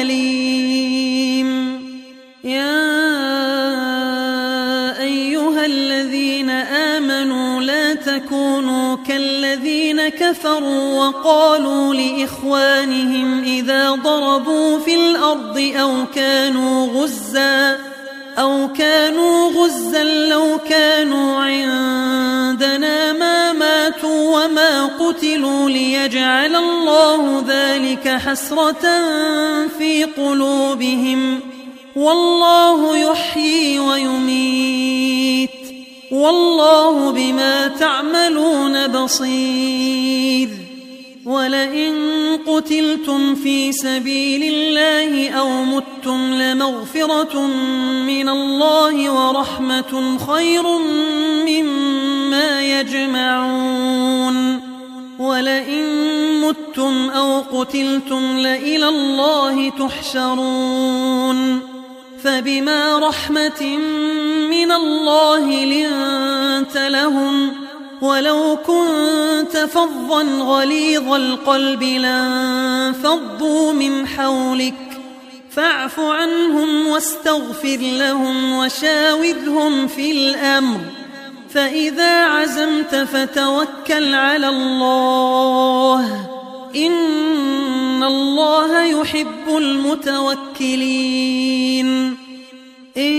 S2: حليم. يا أيها الذين آمنوا لا تكونوا كالذين كفروا وقالوا لإخوانهم إذا ضربوا في الأرض أو كانوا غزا أو كانوا غزا لو كانوا عندنا ما ماتوا وما قتلوا ليجعل الله ذلك حسرة في قلوبهم والله يحيي ويميت والله بما تعملون بصير. ولئن قتلتم في سبيل الله أو متم لمغفرة من الله ورحمة خير مما يجمعون. ولئن متم أو قتلتم لإلى الله تحشرون. فبما رحمة من الله لنت لهم ولو كنت فظا غليظ القلب لانفضوا من حولك فاعف عنهم واستغفر لهم وشاورهم في الأمر فإذا عزمت فتوكل على الله إن الله يحب المتوكلين. إن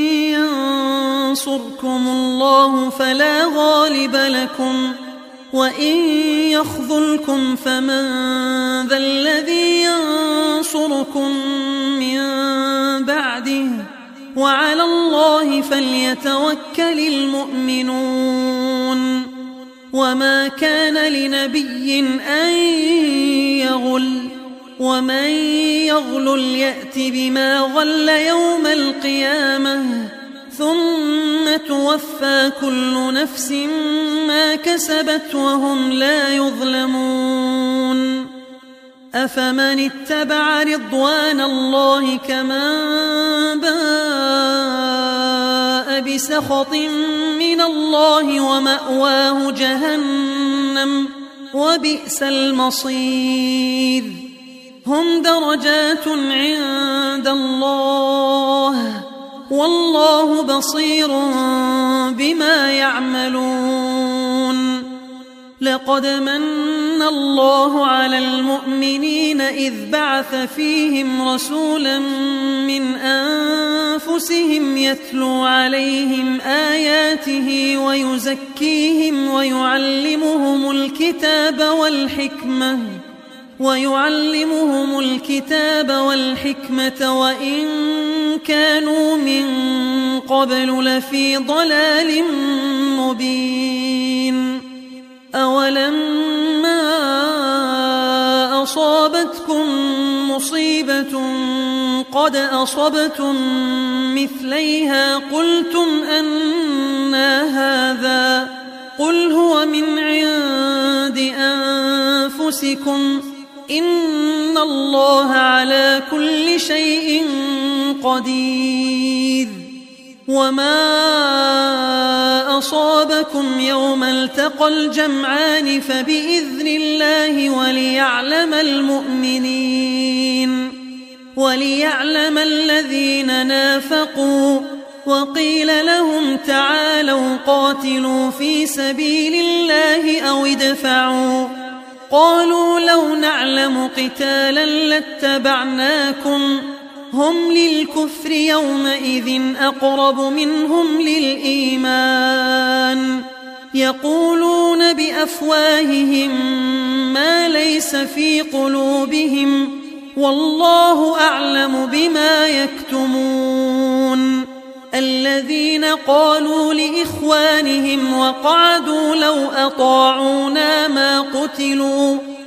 S2: ينصركم الله فلا غالب لكم وإن يخذلكم فمن ذا الذي ينصركم من بعده وعلى الله فليتوكل المؤمنون. وما كان لنبي أن يغل ومن يغل يأت بما غل يوم القيامة ثم توفى كل نفس ما كسبت وهم لا يظلمون. أفمن اتبع رضوان الله كمن باء بسخط من الله ومأواه جهنم وبئس المصير. هم درجات عند الله والله بصير بما يعملون. لقد من الله على المؤمنين إذ بعث فيهم رسولا من أنفسهم يتلو عليهم آياته ويزكيهم ويعلمهم الكتاب والحكمة ويعلمهم الكتاب والحكمة وإن كانوا من قبل لفي ضلال مبين. أولما أصابتكم مصيبة قد أصبتم مثليها قلتم أنى هذا قل هو من عند أنفسكم إن الله على كل شيء قدير. وما أصابكم يوم التقى الجمعان فبإذن الله وليعلم المؤمنين وليعلم الذين نافقوا. وقيل لهم تعالوا قاتلوا في سبيل الله أو ادفعوا قالوا لو نعلم قتالا لاتبعناكم هم للكفر يومئذ أقرب منهم للإيمان يقولون بأفواههم ما ليس في قلوبهم والله أعلم بما يكتمون. الذين قالوا لإخوانهم وقعدوا لو أطاعونا ما قتلوا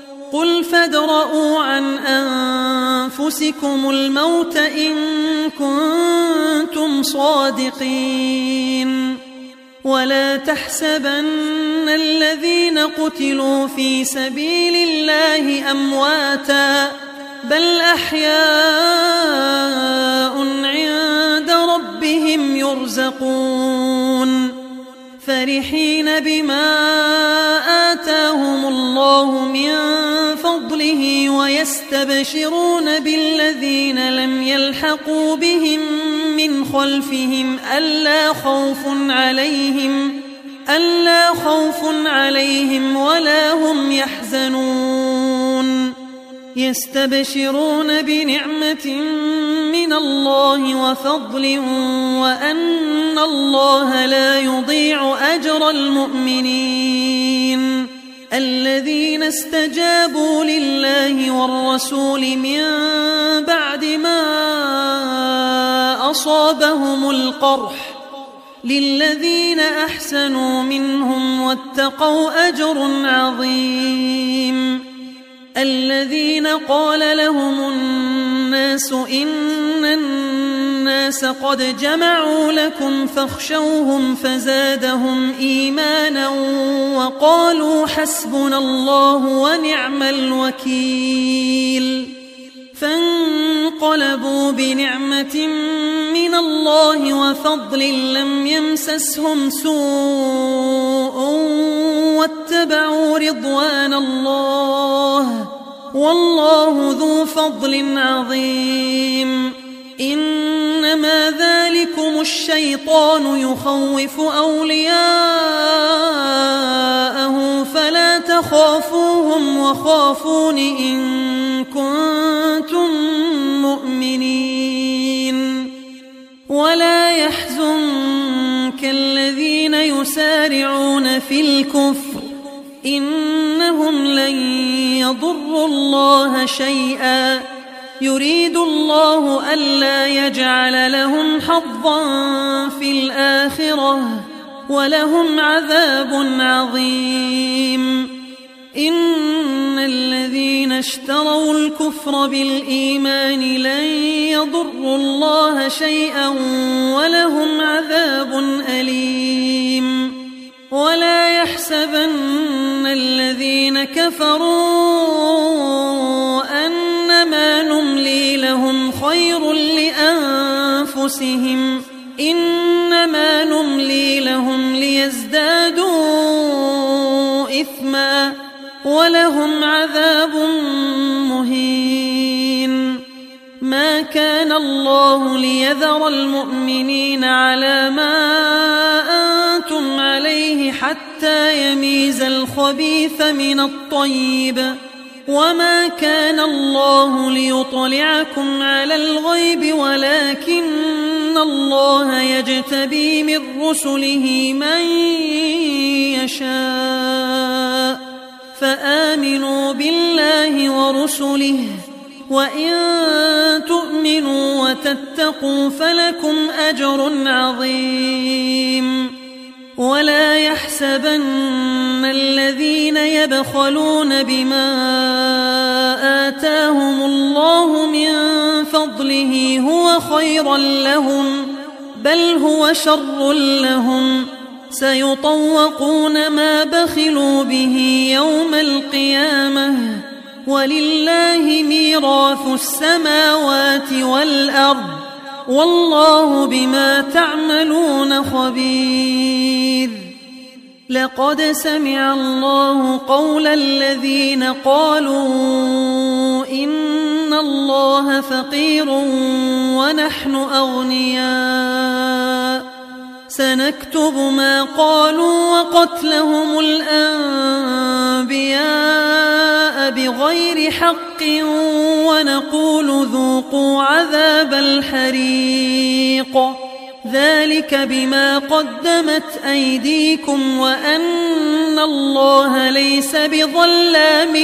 S2: تدرءوا عن أنفسكم الموت إن كنتم صادقين ولا تحسبن الذين قتلوا في سبيل الله أمواتا بل أحياء عند ربهم يرزقون فرحين بما آتاهم الله من فضله ويستبشرون بالذين لم يلحقوا بهم من خلفهم ألا خوف عليهم ألا خوف عليهم ولا هم يحزنون يستبشرون بنعمة من الله وفضل وأن الله لا يضيع أجر المؤمنين الذين استجابوا لله والرسول من بعد ما أصابهم القرح للذين أحسنوا منهم واتقوا أجر عظيم الذين قال لهم الناس إن الناس قد جمعوا لكم فاخشوهم فزادهم إيمانا وقالوا حسبنا الله ونعم الوكيل فانقلبوا بنعمة من الله وفضل لم يمسسهم سوء واتبعوا رضوان الله والله ذو فضل عظيم إنما ذلكم الشيطان يخوف أولياءه فلا تخافوهم وخافون إن كنتم مؤمنين ولا يحزنك الذين يسارعون في الكفر إنهم لن يضروا الله شيئا يريد الله ألا يجعل لهم حظا في الآخرة ولهم عذاب عظيم إن الذين اشتروا الكفر بالإيمان لن يضروا الله شيئا ولهم عذاب أليم ولا يحسبن الذين كفروا أنما نملي لهم خير لأنفسهم إنما نملي لهم ليزدادوا إثما ولهم عذاب مهين ما كان الله ليذر المؤمنين على ما أنتم عليه حتى يميز الخبيث من الطيب وما كان الله ليطلعكم على الغيب ولكن الله يجتبي من رسله من يشاء فآمنوا بالله ورسله وإن تؤمنوا وتتقوا فلكم أجر عظيم ولا يحسبن الذين يبخلون بما آتاهم الله من فضله هو خيرا لهم بل هو شر لهم سيطوقون ما بخلوا به يوم القيامة ولله ميراث السماوات والأرض والله بما تعملون خبير لقد سمع الله قول الذين قالوا إن الله فقير ونحن أغنياء سنكتب ما قالوا وقتلهم الأنبياء بغير حق ونقول ذوقوا عذاب الحريق ذلك بما قدمت أيديكم وأن الله ليس بظلام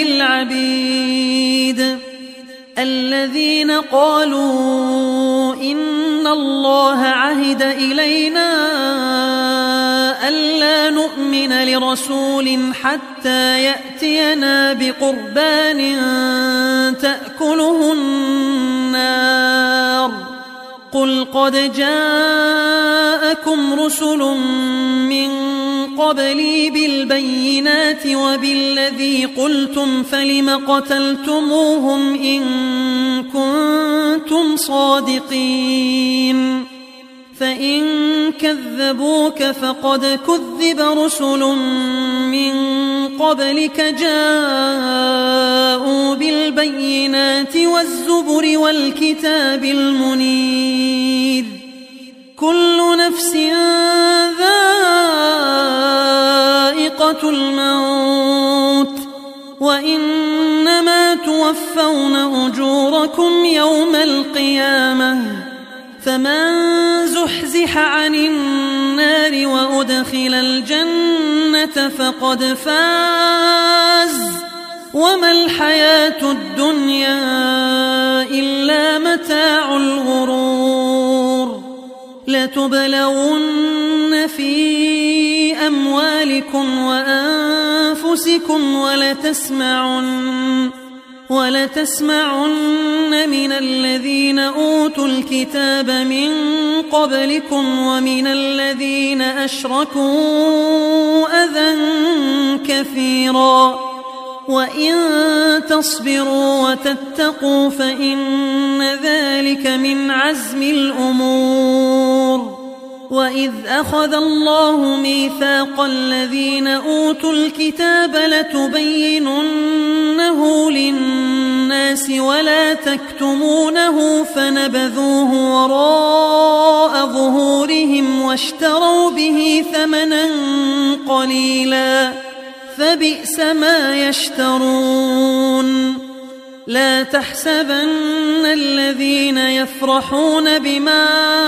S2: للعبيد الذين قالوا إن الله عهد إلينا ألا نؤمن لرسول حتى يأتينا بقربان تأكله النار قل قد جاءكم رسل من قبلي بالبينات وبالذي قلتم فلم قتلتموهم إن كنتم صادقين فإن كذبوك فقد كذب رسل من قبلك جاءوا بالبينات والزبر والكتاب المنير كل نفس ذائقة الموت وإنما توفون أجوركم يوم القيامة فمن زحزح عن النار وأدخل الجنة فقد فاز وما الحياة الدنيا إلا متاع الغرور لتبلون في أموالكم وأنفسكم ولتسمعن ولتسمعن من الذين أوتوا الكتاب من قبلكم ومن الذين أشركوا أذى كثيرا وإن تصبروا وتتقوا فإن ذلك من عزم الأمور وإذ أخذ الله ميثاق الذين أوتوا الكتاب لتبيننه للناس ولا تكتمونه فنبذوه وراء ظهورهم واشتروا به ثمنا قليلا فبئس ما يشترون لا تحسبن الذين يفرحون بما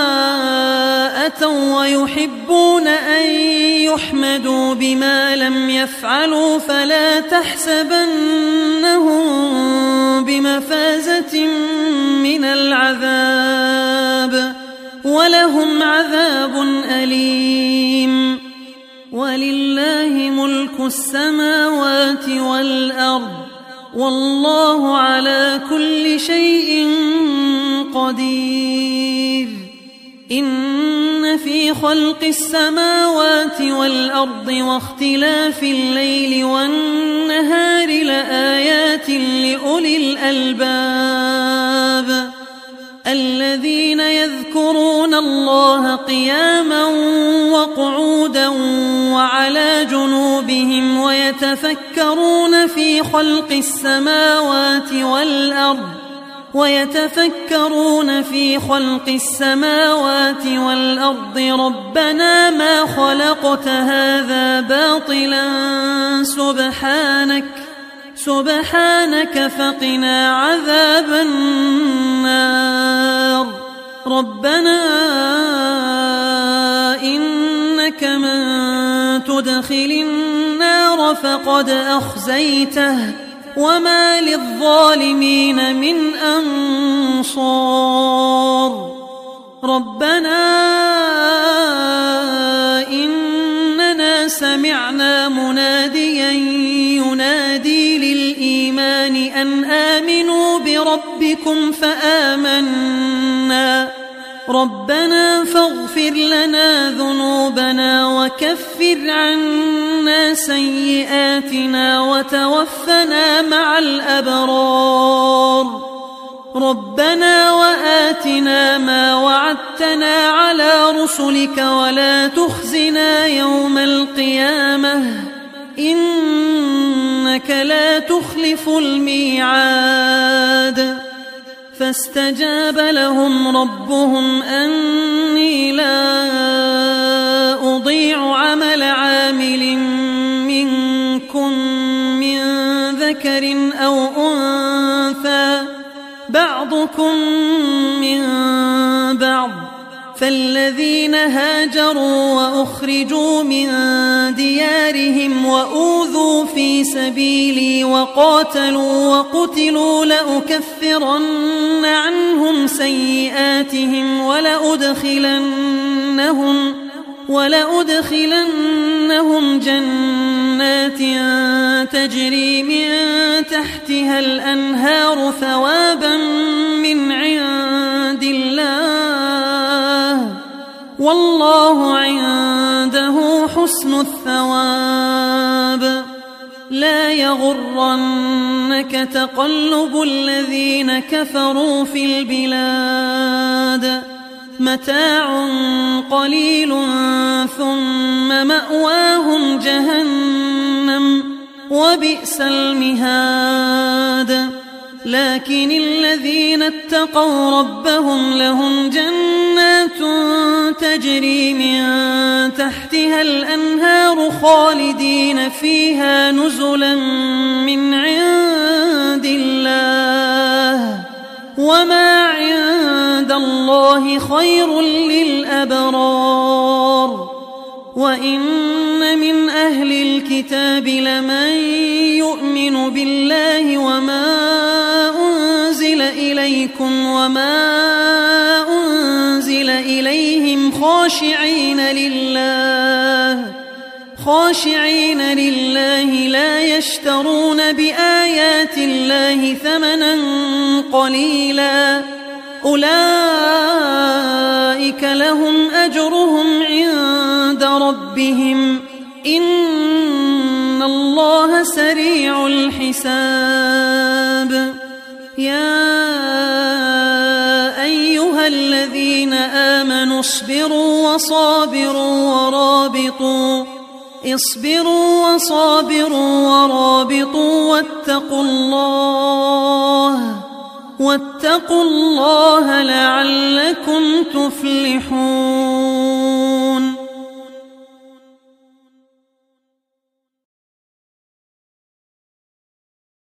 S2: أتوا ويحبون أن يحمدوا بما لم يفعلوا فلا تحسبنهم بمفازة من العذاب ولهم عذاب أليم ولله ملك السماوات والأرض والله على كل شيء قدير إن في خلق السماوات والأرض واختلاف الليل والنهار لآيات لأولي الألباب الذين يذكرون الله قياما وقعودا وعلى جنوبهم ويتفكرون في خلق السماوات والأرض ويتفكرون في خلق السماوات والأرض ربنا ما خلقت هذا باطلا سبحانك سبحانك فقنا عذاب النار ربنا إنك من تدخل النار فقد أخزيته وما للظالمين من أنصار ربنا إننا سمعنا مناديا ينادي للإيمان أن آمنوا بربكم فآمنا ربنا فاغفر لنا ذنوبنا وكفر عنا سيئاتنا وتوفنا مع الأبرار ربنا وآتنا ما وعدتنا على رسلك ولا تخزنا يوم القيامة إنك لا تخلف الميعاد فاستجاب لهم ربهم أني لا أضيع عمل عامل منكم من ذكر أو أنثى بعضكم من بعض فالذين هاجروا وأخرجوا من ديارهم وأوذوا في سبيلي وقاتلوا وقتلوا لأكفرن عنهم سيئاتهم ولأدخلنهم ولأدخلنهم جنات تجري من تحتها الأنهار ثوابا من عند الله والله عنده حسن الثواب. لا يغرنك تقلب الذين كفروا في البلاد متاع قليل ثم مأواهم جهنم وبئس المهاد. لكن الذين اتقوا ربهم لهم جنات تجري من تحتها الأنهار خالدين فيها نزلا من عند الله وما عند الله خير للأبرار. وإن من أهل الكتاب لمن يؤمن بالله وما أنزل إليكم وما أنزل إليهم خاشعين لله خاشعين لله لا يشترون بآيات الله ثمنا قليلا أولئك لهم أجرهم عند ربهم إن الله سريع الحساب. يا أيها الذين آمنوا اصبروا وصابروا ورابطوا اصبروا وصابروا ورابطوا واتقوا الله واتقوا الله لعلكم تفلحون.